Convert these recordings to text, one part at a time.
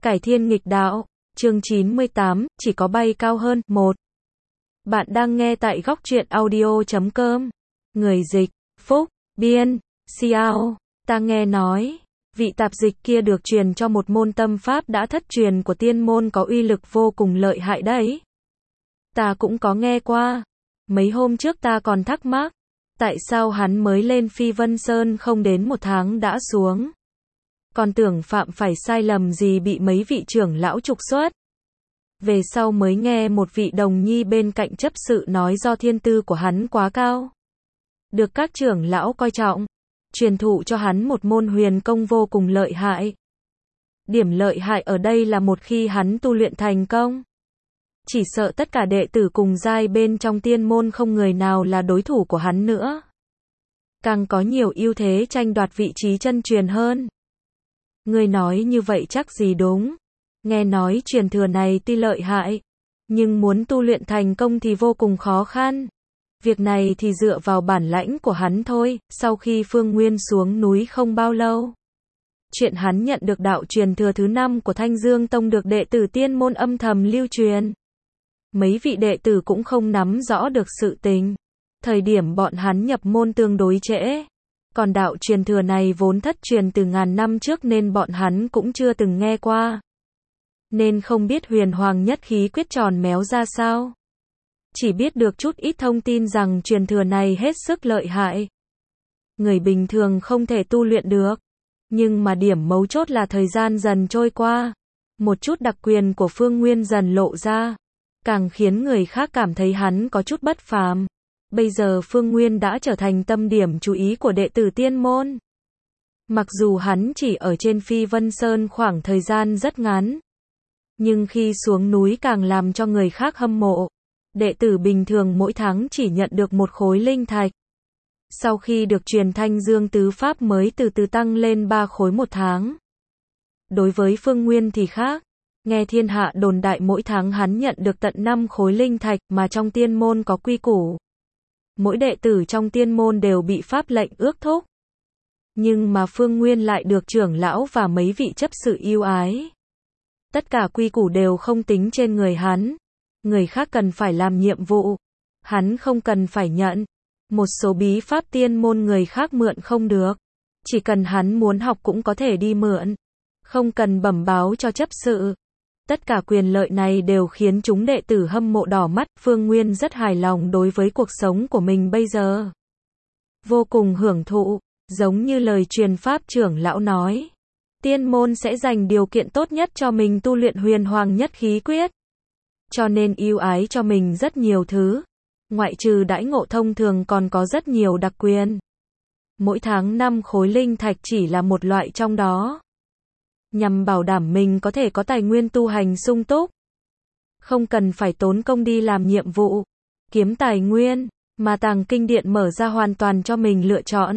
Cải thiên nghịch đạo, chương 98, chỉ có bay cao hơn. 1. Bạn đang nghe tại góc truyện audio.com. Người dịch, Phúc, Biên, Xiao. Ta nghe nói, vị tạp dịch kia được truyền cho một môn tâm pháp đã thất truyền của tiên môn có uy lực vô cùng lợi hại đấy. Ta cũng có nghe qua. Mấy hôm trước ta còn thắc mắc, tại sao hắn mới lên Phi Vân Sơn không đến một tháng đã xuống. Còn tưởng phạm phải sai lầm gì bị mấy vị trưởng lão trục xuất. Về sau mới nghe một vị đồng nhi bên cạnh chấp sự nói do thiên tư của hắn quá cao, được các trưởng lão coi trọng, truyền thụ cho hắn một môn huyền công vô cùng lợi hại. Điểm lợi hại ở đây là một khi hắn tu luyện thành công, chỉ sợ tất cả đệ tử cùng giai bên trong tiên môn không người nào là đối thủ của hắn nữa. Càng có nhiều ưu thế tranh đoạt vị trí chân truyền hơn. Ngươi nói như vậy chắc gì đúng. Nghe nói truyền thừa này tuy lợi hại, nhưng muốn tu luyện thành công thì vô cùng khó khăn. Việc này thì dựa vào bản lãnh của hắn thôi. Sau khi Phương Nguyên xuống núi không bao lâu, chuyện hắn nhận được đạo truyền thừa thứ 5 của Thanh Dương Tông được đệ tử tiên môn âm thầm lưu truyền. Mấy vị đệ tử cũng không nắm rõ được sự tình. Thời điểm bọn hắn nhập môn tương đối trễ. Còn đạo truyền thừa này vốn thất truyền từ ngàn năm trước nên bọn hắn cũng chưa từng nghe qua. Nên không biết huyền hoàng nhất khí quyết tròn méo ra sao. Chỉ biết được chút ít thông tin rằng truyền thừa này hết sức lợi hại. Người bình thường không thể tu luyện được. Nhưng mà điểm mấu chốt là thời gian dần trôi qua. Một chút đặc quyền của Phương Nguyên dần lộ ra. Càng khiến người khác cảm thấy hắn có chút bất phàm. Bây giờ Phương Nguyên đã trở thành tâm điểm chú ý của đệ tử tiên môn. Mặc dù hắn chỉ ở trên Phi Vân Sơn khoảng thời gian rất ngắn, nhưng khi xuống núi càng làm cho người khác hâm mộ. Đệ tử bình thường mỗi tháng chỉ nhận được một khối linh thạch. Sau khi được truyền Thanh Dương tứ pháp mới từ từ tăng lên 3 khối một tháng. Đối với Phương Nguyên thì khác. Nghe thiên hạ đồn đại mỗi tháng hắn nhận được tận 5 khối linh thạch mà trong tiên môn có quy củ. Mỗi đệ tử trong tiên môn đều bị pháp lệnh ước thúc. Nhưng mà Phương Nguyên lại được trưởng lão và mấy vị chấp sự yêu ái. Tất cả quy củ đều không tính trên người hắn. Người khác cần phải làm nhiệm vụ, hắn không cần phải nhận. Một số bí pháp tiên môn người khác mượn không được. Chỉ cần hắn muốn học cũng có thể đi mượn. Không cần bẩm báo cho chấp sự. Tất cả quyền lợi này đều khiến chúng đệ tử hâm mộ đỏ mắt. Phương Nguyên rất hài lòng đối với cuộc sống của mình bây giờ. Vô cùng hưởng thụ, giống như lời truyền pháp trưởng lão nói. Tiên môn sẽ dành điều kiện tốt nhất cho mình tu luyện huyền hoàng nhất khí quyết. Cho nên ưu ái cho mình rất nhiều thứ. Ngoại trừ đãi ngộ thông thường còn có rất nhiều đặc quyền. Mỗi tháng 5 khối linh thạch chỉ là một loại trong đó. Nhằm bảo đảm mình có thể có tài nguyên tu hành sung túc. Không cần phải tốn công đi làm nhiệm vụ, kiếm tài nguyên, mà tàng kinh điện mở ra hoàn toàn cho mình lựa chọn.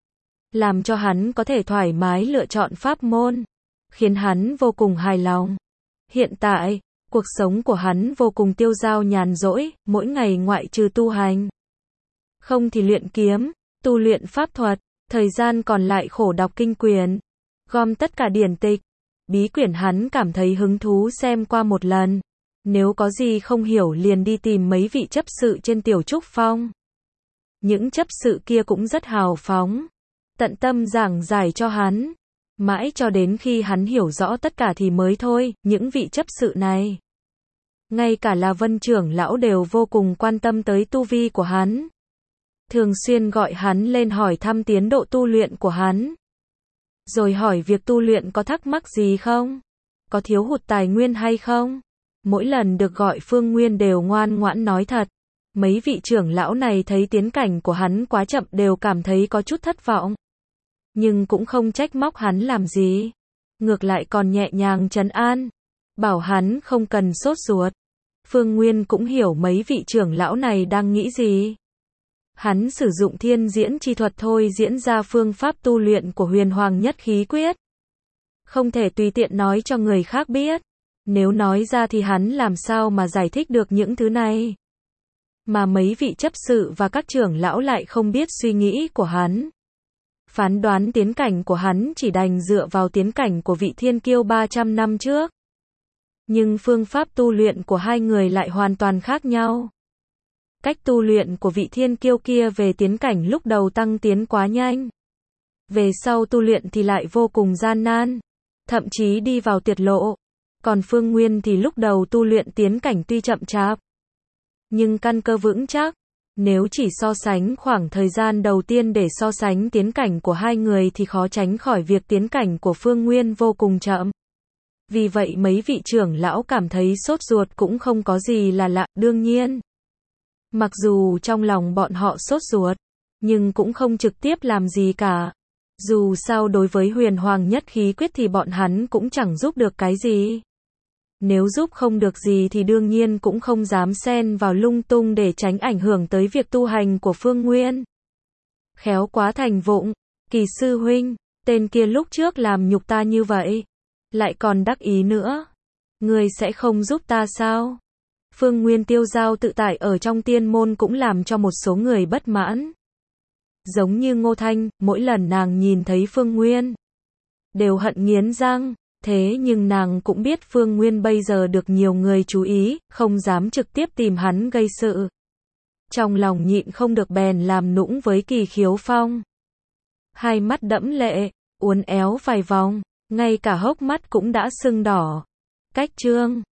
Làm cho hắn có thể thoải mái lựa chọn pháp môn. Khiến hắn vô cùng hài lòng. Hiện tại, cuộc sống của hắn vô cùng tiêu dao nhàn rỗi, mỗi ngày ngoại trừ tu hành. Không thì luyện kiếm, tu luyện pháp thuật, thời gian còn lại khổ đọc kinh quyển. Gom tất cả điển tịch, bí quyển hắn cảm thấy hứng thú xem qua một lần. Nếu có gì không hiểu liền đi tìm mấy vị chấp sự trên Tiểu Trúc Phong. Những chấp sự kia cũng rất hào phóng, tận tâm giảng giải cho hắn. Mãi cho đến khi hắn hiểu rõ tất cả thì mới thôi. Những vị chấp sự này, ngay cả là Vân trưởng lão đều vô cùng quan tâm tới tu vi của hắn. Thường xuyên gọi hắn lên hỏi thăm tiến độ tu luyện của hắn. Rồi hỏi việc tu luyện có thắc mắc gì không? Có thiếu hụt tài nguyên hay không? Mỗi lần được gọi Phương Nguyên đều ngoan ngoãn nói thật. Mấy vị trưởng lão này thấy tiến cảnh của hắn quá chậm đều cảm thấy có chút thất vọng. Nhưng cũng không trách móc hắn làm gì. Ngược lại còn nhẹ nhàng trấn an. Bảo hắn không cần sốt ruột. Phương Nguyên cũng hiểu mấy vị trưởng lão này đang nghĩ gì. Hắn sử dụng thiên diễn chi thuật thôi diễn ra phương pháp tu luyện của huyền hoàng nhất khí quyết. Không thể tùy tiện nói cho người khác biết. Nếu nói ra thì hắn làm sao mà giải thích được những thứ này. Mà mấy vị chấp sự và các trưởng lão lại không biết suy nghĩ của hắn. Phán đoán tiến cảnh của hắn chỉ đành dựa vào tiến cảnh của vị thiên kiêu 300 năm trước. Nhưng phương pháp tu luyện của hai người lại hoàn toàn khác nhau. Cách tu luyện của vị thiên kiêu kia về tiến cảnh lúc đầu tăng tiến quá nhanh. Về sau tu luyện thì lại vô cùng gian nan, thậm chí đi vào tuyệt lộ. Còn Phương Nguyên thì lúc đầu tu luyện tiến cảnh tuy chậm chạp, nhưng căn cơ vững chắc. Nếu chỉ so sánh khoảng thời gian đầu tiên để so sánh tiến cảnh của hai người thì khó tránh khỏi việc tiến cảnh của Phương Nguyên vô cùng chậm. Vì vậy mấy vị trưởng lão cảm thấy sốt ruột cũng không có gì là lạ, đương nhiên. Mặc dù trong lòng bọn họ sốt ruột, nhưng cũng không trực tiếp làm gì cả. Dù sao đối với Huyền Hoàng Nhất Khí Quyết thì bọn hắn cũng chẳng giúp được cái gì. Nếu giúp không được gì thì đương nhiên cũng không dám xen vào lung tung để tránh ảnh hưởng tới việc tu hành của Phương Nguyên. Khéo quá thành vụng, Kỳ sư huynh, tên kia lúc trước làm nhục ta như vậy, lại còn đắc ý nữa. Ngươi sẽ không giúp ta sao? Phương Nguyên tiêu dao tự tại ở trong tiên môn cũng làm cho một số người bất mãn. Giống như Ngô Thanh, mỗi lần nàng nhìn thấy Phương Nguyên, đều hận nghiến răng. Thế nhưng nàng cũng biết Phương Nguyên bây giờ được nhiều người chú ý, không dám trực tiếp tìm hắn gây sự. Trong lòng nhịn không được bèn làm nũng với Kỳ Khiếu Phong. Hai mắt đẫm lệ, uốn éo vài vòng, ngay cả hốc mắt cũng đã sưng đỏ. Cách chương